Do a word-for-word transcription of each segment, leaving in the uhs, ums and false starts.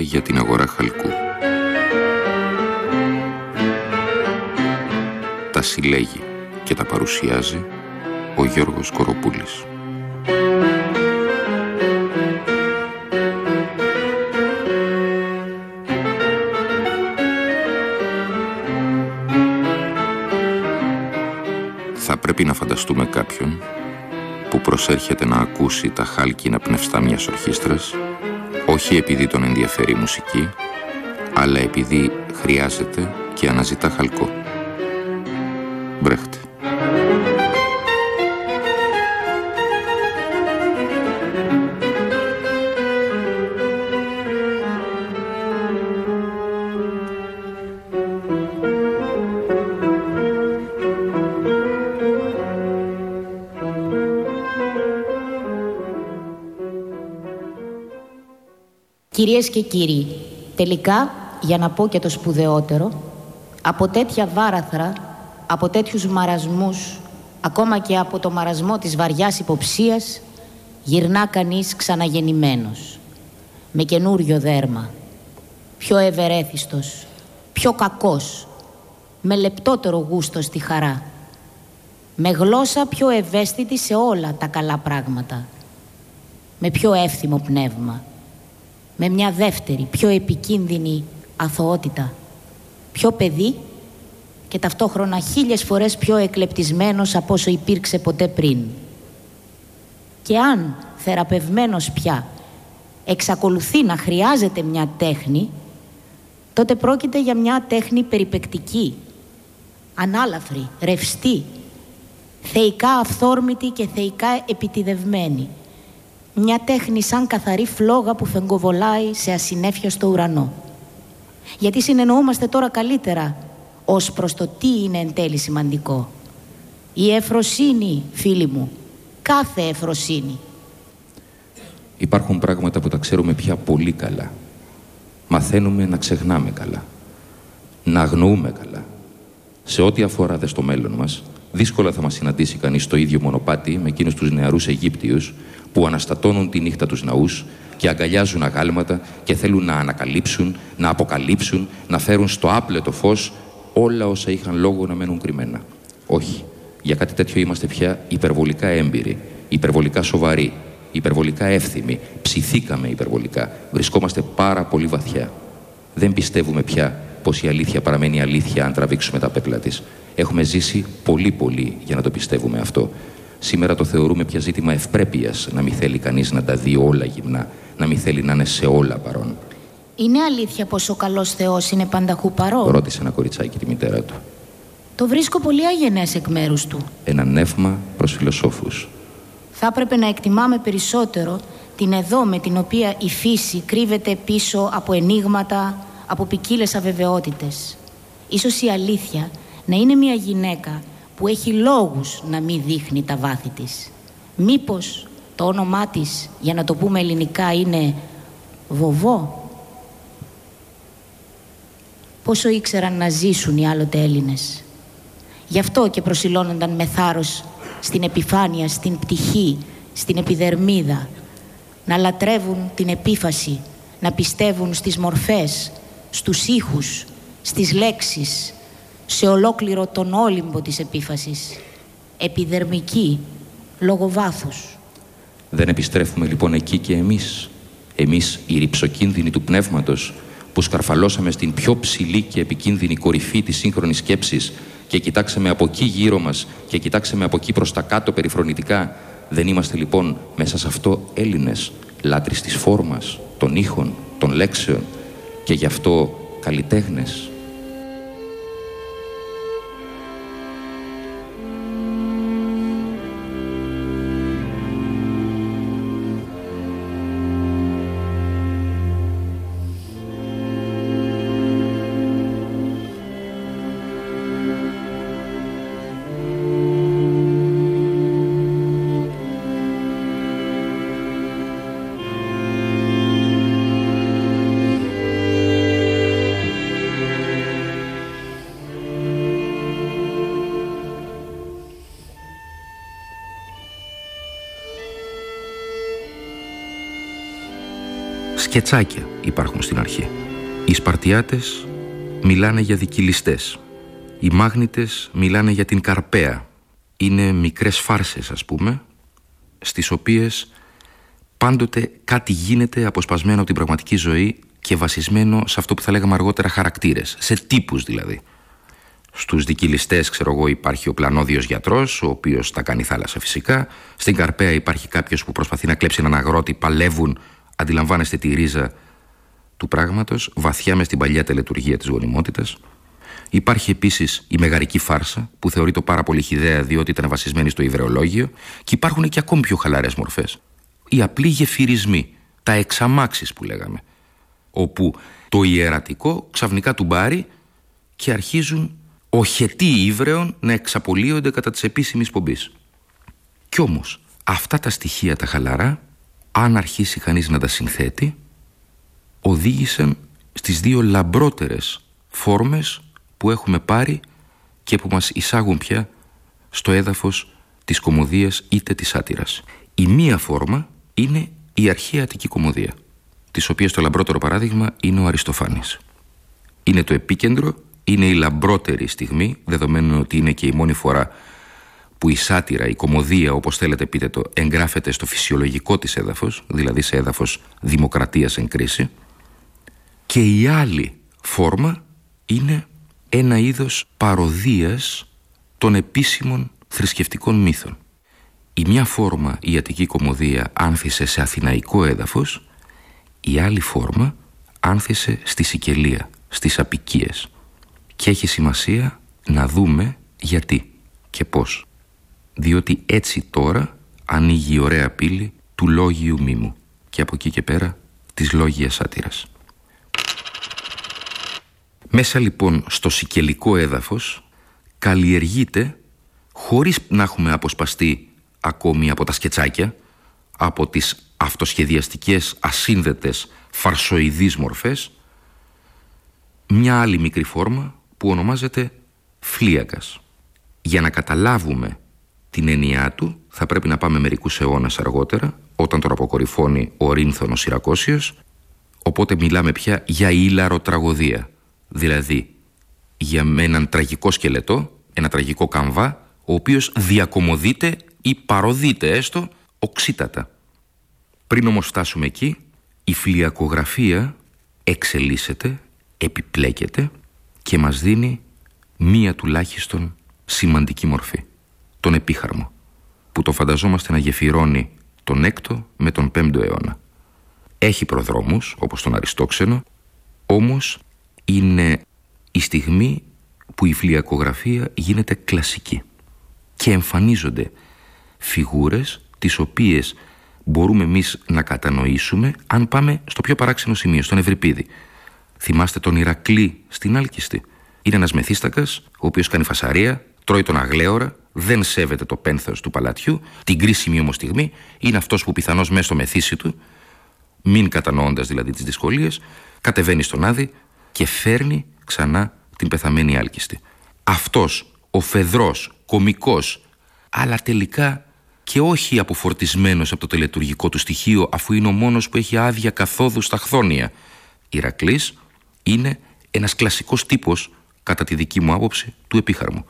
για την αγορά χαλκού. Τα συλλέγει και τα παρουσιάζει ο Γιώργος Κοροπούλης. Θα πρέπει να φανταστούμε κάποιον που προσέρχεται να ακούσει τα χάλκινα πνευστά μιας ορχήστρας, όχι επειδή τον ενδιαφέρει η μουσική, αλλά επειδή χρειάζεται και αναζητά χαλκό. Μπρέχτε. Κυρίες και κύριοι, τελικά, για να πω και το σπουδαιότερο, από τέτοια βάραθρα, από τέτοιους μαρασμούς, ακόμα και από το μαρασμό της βαριάς υποψίας, γυρνά κανείς ξαναγεννημένος, με καινούριο δέρμα, πιο ευερέθιστος, πιο κακός, με λεπτότερο γούστο στη χαρά, με γλώσσα πιο ευαίσθητη σε όλα τα καλά πράγματα, με πιο εύθυμο πνεύμα, με μια δεύτερη, πιο επικίνδυνη αθωότητα, πιο παιδί και ταυτόχρονα χίλιες φορές πιο εκλεπτισμένος από όσο υπήρξε ποτέ πριν. Και αν θεραπευμένος πια εξακολουθεί να χρειάζεται μια τέχνη, τότε πρόκειται για μια τέχνη περιπεκτική, ανάλαφρη, ρευστή, θεϊκά αυθόρμητη και θεϊκά επιτηδευμένη. Μια τέχνη σαν καθαρή φλόγα που φεγκοβολάει σε ασυνέφεια στο ουρανό. Γιατί συνεννοούμαστε τώρα καλύτερα ως προς το τι είναι εν τέλει σημαντικό. Η ευφροσύνη, φίλοι μου, κάθε ευφροσύνη. Υπάρχουν πράγματα που τα ξέρουμε πια πολύ καλά. Μαθαίνουμε να ξεχνάμε καλά. Να αγνοούμε καλά. Σε ό,τι αφορά δε στο μέλλον μας, δύσκολα θα μας συναντήσει κανείς στο ίδιο μονοπάτι με εκείνους τους νεαρούς Αιγύπτιους που αναστατώνουν τη νύχτα τους ναούς και αγκαλιάζουν αγάλματα και θέλουν να ανακαλύψουν, να αποκαλύψουν, να φέρουν στο άπλετο φως όλα όσα είχαν λόγο να μένουν κρυμμένα. Όχι. Για κάτι τέτοιο είμαστε πια υπερβολικά έμπειροι, υπερβολικά σοβαροί, υπερβολικά εύθυμοι, ψηθήκαμε υπερβολικά, βρισκόμαστε πάρα πολύ βαθιά. Δεν πιστεύουμε πια πως η αλήθεια παραμένει αλήθεια αν τραβήξουμε τα πέπλα της. Έχουμε ζήσει πολύ πολύ για να το πιστεύουμε αυτό. Σήμερα το θεωρούμε πια ζήτημα ευπρέπειας να μην θέλει κανείς να τα δει όλα γυμνά, να μην θέλει να είναι σε όλα παρόν. Είναι αλήθεια πως ο καλός Θεός είναι πανταχού παρόν? Ρώτησε ένα κοριτσάκι τη μητέρα του. Το βρίσκω πολύ αγενές εκ μέρους του. Ένα νεύμα προς φιλοσόφους. Θα έπρεπε να εκτιμάμε περισσότερο την εδώ με την οποία η φύση κρύβεται πίσω από ενίγματα, από ποικίλες αβεβαιότητες. Ίσως η αλήθεια να είναι μια γυναίκα που έχει λόγους να μην δείχνει τα βάθη της. Μήπως το όνομά της, για να το πούμε ελληνικά, είναι Βοβό? Πόσο ήξεραν να ζήσουν οι άλλοτε Έλληνες. Γι' αυτό και προσιλώνονταν με θάρρος στην επιφάνεια, στην πτυχή, στην επιδερμίδα, να λατρεύουν την επίφαση, να πιστεύουν στις μορφές, στους ήχους, στις λέξεις, σε ολόκληρο τον όλυμπο της επίφασης. Επιδερμική, λόγω βάθους. Δεν επιστρέφουμε λοιπόν εκεί και εμείς, εμείς οι ρυψοκίνδυνοι του πνεύματος, που σκαρφαλώσαμε στην πιο ψηλή και επικίνδυνη κορυφή της σύγχρονης σκέψης και κοιτάξαμε από εκεί γύρω μας και κοιτάξαμε από εκεί προς τα κάτω περιφρονητικά. Δεν είμαστε λοιπόν μέσα σε αυτό Έλληνες, λάτρεις της φόρμας, των ήχων, των λέξεων και γι' αυτό καλλιτέχνες? σκετσάκια υπάρχουν στην αρχή. Οι Σπαρτιάτες μιλάνε για δικυλιστές. Οι Μάγνητες μιλάνε για την Καρπαία. Είναι μικρές φάρσες, ας πούμε, στις οποίες πάντοτε κάτι γίνεται αποσπασμένο από την πραγματική ζωή και βασισμένο σε αυτό που θα λέγαμε αργότερα χαρακτήρες, σε τύπους δηλαδή. Στους δικυλιστές, ξέρω εγώ, υπάρχει ο πλανόδιος γιατρός, ο οποίος τα κάνει θάλασσα φυσικά. Στην Καρπαία υπάρχει κάποιος που προσπαθεί να κλέψει έναν αγρότη, παλεύουν, αντιλαμβάνεστε τη ρίζα του πράγματος, βαθιά μες στην παλιά τελετουργία της γονιμότητας. Υπάρχει επίσης η μεγαρική φάρσα, που θεωρείται πάρα πολύ χυδαία διότι ήταν βασισμένη στο ιδεολόγιο, και υπάρχουν και ακόμη πιο χαλαρές μορφές. Οι απλοί γεφυρισμοί, τα εξαμάξεις που λέγαμε, όπου το ιερατικό ξαφνικά του μπάρει και αρχίζουν οχετοί ύβρεων να εξαπολύονται κατά της επίσημης πομπής. Κι όμως αυτά τα στοιχεία τα χαλαρά, αν αρχίσει κανείς να τα συνθέτει, οδήγησαν στις δύο λαμπρότερες φόρμες που έχουμε πάρει και που μας εισάγουν πια στο έδαφος της κωμωδίας είτε της σάτυρας. Η μία φόρμα είναι η αρχαία Αττική κωμωδία, της οποίας το λαμπρότερο παράδειγμα είναι ο Αριστοφάνης. Είναι το επίκεντρο, είναι η λαμπρότερη στιγμή, δεδομένου ότι είναι και η μόνη φορά που η σάτυρα, η κωμωδία, όπως θέλετε πείτε το, εγγράφεται στο φυσιολογικό της έδαφος, δηλαδή σε έδαφος δημοκρατίας εν κρίση. Και η άλλη φόρμα είναι ένα είδος παροδίας των επίσημων θρησκευτικών μύθων. Η μια φόρμα, η Αττική κωμωδία, άνθησε σε αθηναϊκό έδαφος, η άλλη φόρμα άνθησε στη Σικελία, στις Απικίες. Και έχει σημασία να δούμε γιατί και πώς. Διότι έτσι τώρα ανοίγει η ωραία πύλη του λόγιου μήμου και από εκεί και πέρα της λόγιας σάτυρας. Μέσα λοιπόν στο σικελικό έδαφος καλλιεργείται, χωρίς να έχουμε αποσπαστεί ακόμη από τα σκετσάκια, από τις αυτοσχεδιαστικές ασύνδετες φαρσοειδείς μορφές, μια άλλη μικρή φόρμα που ονομάζεται φλίακας. Για να καταλάβουμε την έννοιά του θα πρέπει να πάμε μερικούς αιώνες αργότερα, όταν τον αποκορυφώνει ο Ορίνθωνος Συρακόσιος, οπότε μιλάμε πια για ήλαρο τραγωδία, δηλαδή για έναν τραγικό σκελετό, ένα τραγικό καμβά, ο οποίος διακομωδείται ή παροδείται έστω οξύτατα. Πριν όμως φτάσουμε εκεί, η φλιακογραφία εξελίσσεται, επιπλέκεται και μας δίνει μία τουλάχιστον σημαντική μορφή, τον επίχαρμο, που το φανταζόμαστε να γεφυρώνει τον έκτο με τον πέμπτο αιώνα. Έχει προδρόμους, όπως τον Αριστόξενο, όμως είναι η στιγμή που η φλιακογραφία γίνεται κλασική και εμφανίζονται φιγούρες τις οποίες μπορούμε εμείς να κατανοήσουμε αν πάμε στο πιο παράξενο σημείο, στον Ευρυπίδη. Θυμάστε τον Ηρακλή στην Άλκιστη? Είναι ένας μεθύστακας, ο οποίος κάνει φασαρία, τρώει τον αγλέωρα, δεν σέβεται το πένθος του παλατιού. Την κρίσιμη όμως στιγμή είναι αυτός που πιθανώς μέσα στο μεθύσι του, μην κατανοώντας δηλαδή τις δυσκολίες, κατεβαίνει στον Άδη και φέρνει ξανά την πεθαμένη Άλκιστη. Αυτός ο φεδρός, κωμικός, αλλά τελικά και όχι αποφορτισμένος από το τελετουργικό του στοιχείο, αφού είναι ο μόνος που έχει άδεια καθόδου στα χθόνια, Ηρακλής, είναι ένας κλασικός τύπος, κατά τη δική μου άποψη, του επίχαρμου.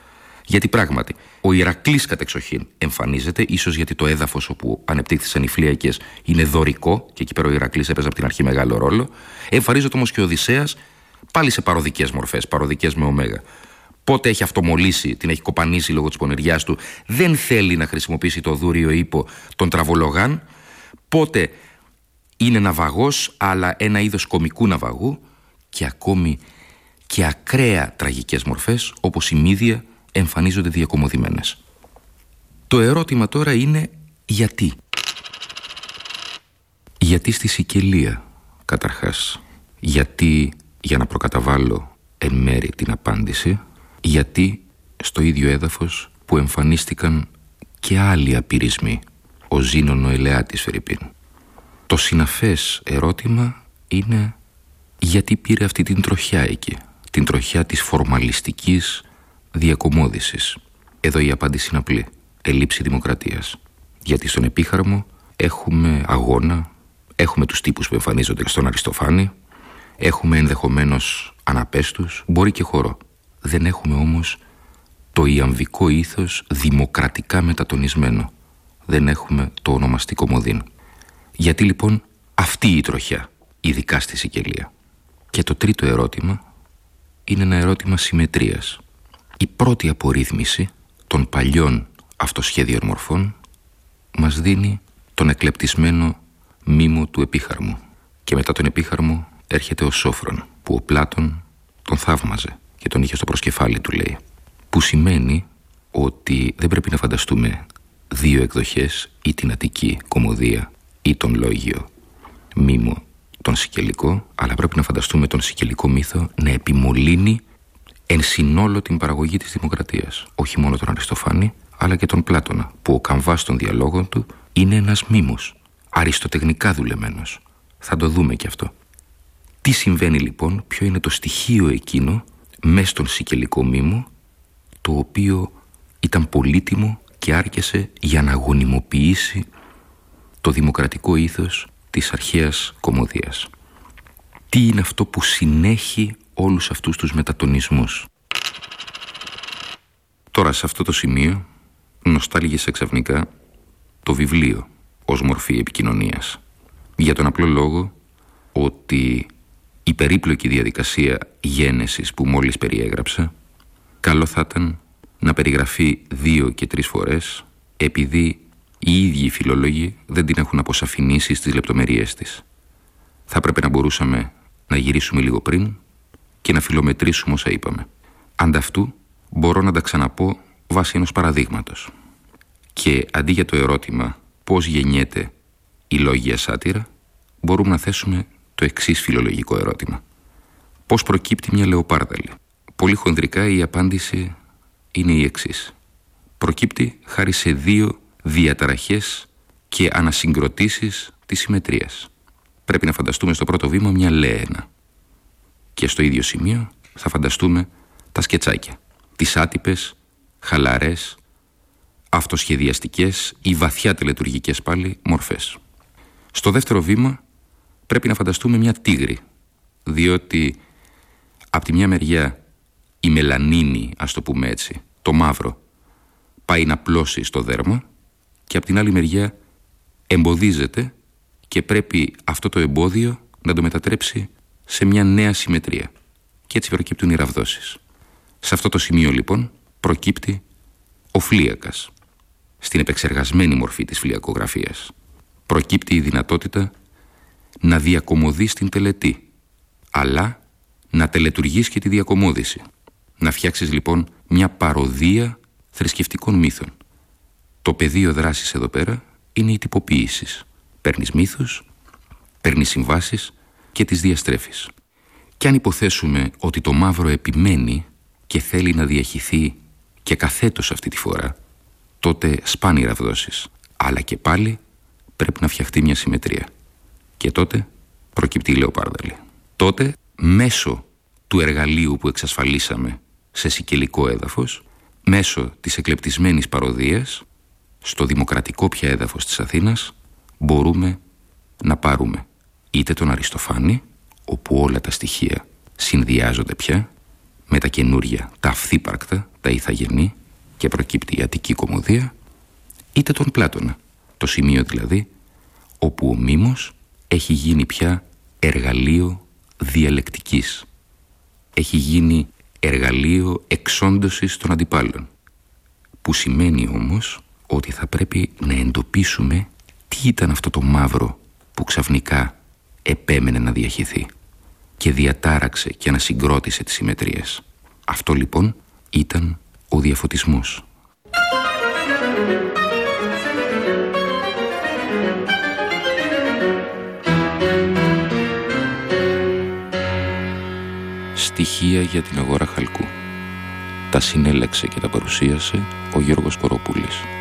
Γιατί πράγματι, ο Ηρακλής κατεξοχήν εμφανίζεται, ίσως γιατί το έδαφος όπου ανεπτύχθησαν οι φλίακες είναι δωρικό, και εκεί πέρα ο Ηρακλής έπαιζε από την αρχή μεγάλο ρόλο. Εμφανίζεται όμως και ο Οδυσσέας, πάλι σε παροδικές μορφές, παροδικές με ωμέγα. Πότε έχει αυτομολύσει, την έχει κοπανίσει λόγω της πονηριάς του, δεν θέλει να χρησιμοποιήσει το δούριο ύπο, τον τραβολογάν. Πότε είναι ναυαγός, αλλά ένα είδος κωμικού ναυαγού, και ακόμη και ακραία τραγικές μορφές, όπως η Μύδια, εμφανίζονται διακομωδημένες. Το ερώτημα τώρα είναι γιατί. Γιατί στη Σικελία, καταρχάς? Γιατί, για να προκαταβάλω εν μέρη την απάντηση, γιατί στο ίδιο έδαφος που εμφανίστηκαν και άλλοι απειρισμοί, ο Ζήνων ο Ελεάτης φερειπίν. Το συναφές ερώτημα είναι γιατί πήρε αυτή την τροχιά εκεί, την τροχιά της φορμαλιστικής διακομώδησης. Εδώ η απάντηση είναι απλή: ελλείψη δημοκρατίας. Γιατί στον επίχαρμο έχουμε αγώνα, Έχουμε τους τύπους που εμφανίζονται στον Αριστοφάνη, έχουμε ενδεχομένως αναπέστους, μπορεί και χορό. Δεν έχουμε όμως το ιαμβικό ήθος δημοκρατικά μετατονισμένο. Δεν έχουμε το ονομαστικό μοδίν. Γιατί λοιπόν αυτή η τροχιά, ειδικά στη Σικελία? Και το τρίτο ερώτημα είναι ένα ερώτημα συμμετρίας. Η πρώτη απορρίθμιση των παλιών αυτοσχέδιων μορφών μας δίνει τον εκλεπτισμένο μήμο του επίχαρμου. Και μετά τον επίχαρμο έρχεται ο Σόφρον, που ο Πλάτων τον θαύμαζε και τον είχε στο προσκεφάλι του, λέει. Που σημαίνει ότι δεν πρέπει να φανταστούμε δύο εκδοχές, ή την Αττική κωμωδία ή τον λόγιο μήμο τον Σικελικό, αλλά πρέπει να φανταστούμε τον Σικελικό μύθο να επιμολύνει εν συνόλο την παραγωγή της δημοκρατίας. Όχι μόνο τον Αριστοφάνη, αλλά και τον Πλάτωνα, που ο καμβάς των διαλόγων του είναι ένας μήμος, αριστοτεχνικά δουλεμένος. Θα το δούμε και αυτό. Τι συμβαίνει λοιπόν, ποιο είναι το στοιχείο εκείνο μες στον Σικελικό μήμο, το οποίο ήταν πολύτιμο και άρκεσε για να γονιμοποιήσει το δημοκρατικό ήθος της αρχαίας κωμωδίας. Τι είναι αυτό που συνέχει όλους αυτούς τους μετατονισμούς? Τώρα σε αυτό το σημείο νοστάλγησε ξαφνικά το βιβλίο ως μορφή επικοινωνίας, για τον απλό λόγο ότι η περίπλοκη διαδικασία γένεσης που μόλις περιέγραψα καλό θα ήταν να περιγραφεί δύο και τρεις φορές, επειδή οι ίδιοι οι φιλόλογοι δεν την έχουν αποσαφηνίσει στις λεπτομερίες της. Θα πρέπει να μπορούσαμε να γυρίσουμε λίγο πριν και να φιλομετρήσουμε όσα είπαμε. Ανταυτού μπορώ να τα ξαναπώ βάσει ενός παραδείγματος. Και αντί για το ερώτημα πώς γεννιέται η λόγια σάτυρα, μπορούμε να θέσουμε το εξής φιλολογικό ερώτημα. Πώς προκύπτει μια λεοπάρδαλη? Πολύ χονδρικά η απάντηση είναι η εξής. Προκύπτει χάρη σε δύο διαταραχές και ανασυγκροτήσεις της συμμετρίας. Πρέπει να φανταστούμε στο πρώτο βήμα μια λέαινα. Και στο ίδιο σημείο θα φανταστούμε τα σκετσάκια. Τις άτυπες, χαλαρές, αυτοσχεδιαστικές ή βαθιά τελετουργικές πάλι μορφές. Στο δεύτερο βήμα πρέπει να φανταστούμε μια τίγρη, διότι από τη μια μεριά η μελανίνη, ας το πούμε έτσι, το μαύρο, πάει να πλώσει στο δέρμα και από την άλλη μεριά εμποδίζεται και πρέπει αυτό το εμπόδιο να το μετατρέψει σε μια νέα συμμετρία. Και έτσι προκύπτουν οι ραβδόσεις. Σε αυτό το σημείο λοιπόν προκύπτει ο φλίακας. Στην επεξεργασμένη μορφή της φλιακογραφίας προκύπτει η δυνατότητα να διακομωδείς την τελετή, αλλά να τελετουργείς και τη διακομώδηση. Να φτιάξεις λοιπόν μια παροδία θρησκευτικών μύθων. Το πεδίο δράσης εδώ πέρα είναι οι τυποποιήσεις. Παίρνεις μύθους, παίρνεις συμβάσεις και τις διαστρέφεις. Και αν υποθέσουμε ότι το μαύρο επιμένει και θέλει να διαχυθεί και καθέτος αυτή τη φορά, τότε σπάνει οι ραβδόσεις. Αλλά και πάλι πρέπει να φτιαχτεί μια συμμετρία. Και τότε προκύπτει η λεοπάρδαλη. Τότε μέσω του εργαλείου που εξασφαλίσαμε σε σικελικό έδαφος, μέσω της εκλεπτισμένης παροδίας, στο δημοκρατικό πια έδαφος της Αθήνας, μπορούμε να πάρουμε είτε τον Αριστοφάνη, όπου όλα τα στοιχεία συνδυάζονται πια με τα καινούρια, τα αυθύπαρκτα, τα ηθαγενή, και προκύπτει η Αττική κωμωδία, είτε τον Πλάτωνα, το σημείο δηλαδή όπου ο μήμος έχει γίνει πια εργαλείο διαλεκτικής, έχει γίνει εργαλείο εξόντωσης των αντιπάλων, που σημαίνει όμως ότι θα πρέπει να εντοπίσουμε τι ήταν αυτό το μαύρο που ξαφνικά επέμενε να διαχυθεί και διατάραξε και ανασυγκρότησε τις συμμετρίες. Αυτό λοιπόν ήταν ο διαφωτισμός. Στοιχεία για την αγορά χαλκού. Τα συνέλεξε και τα παρουσίασε ο Γιώργος Κοροπούλης.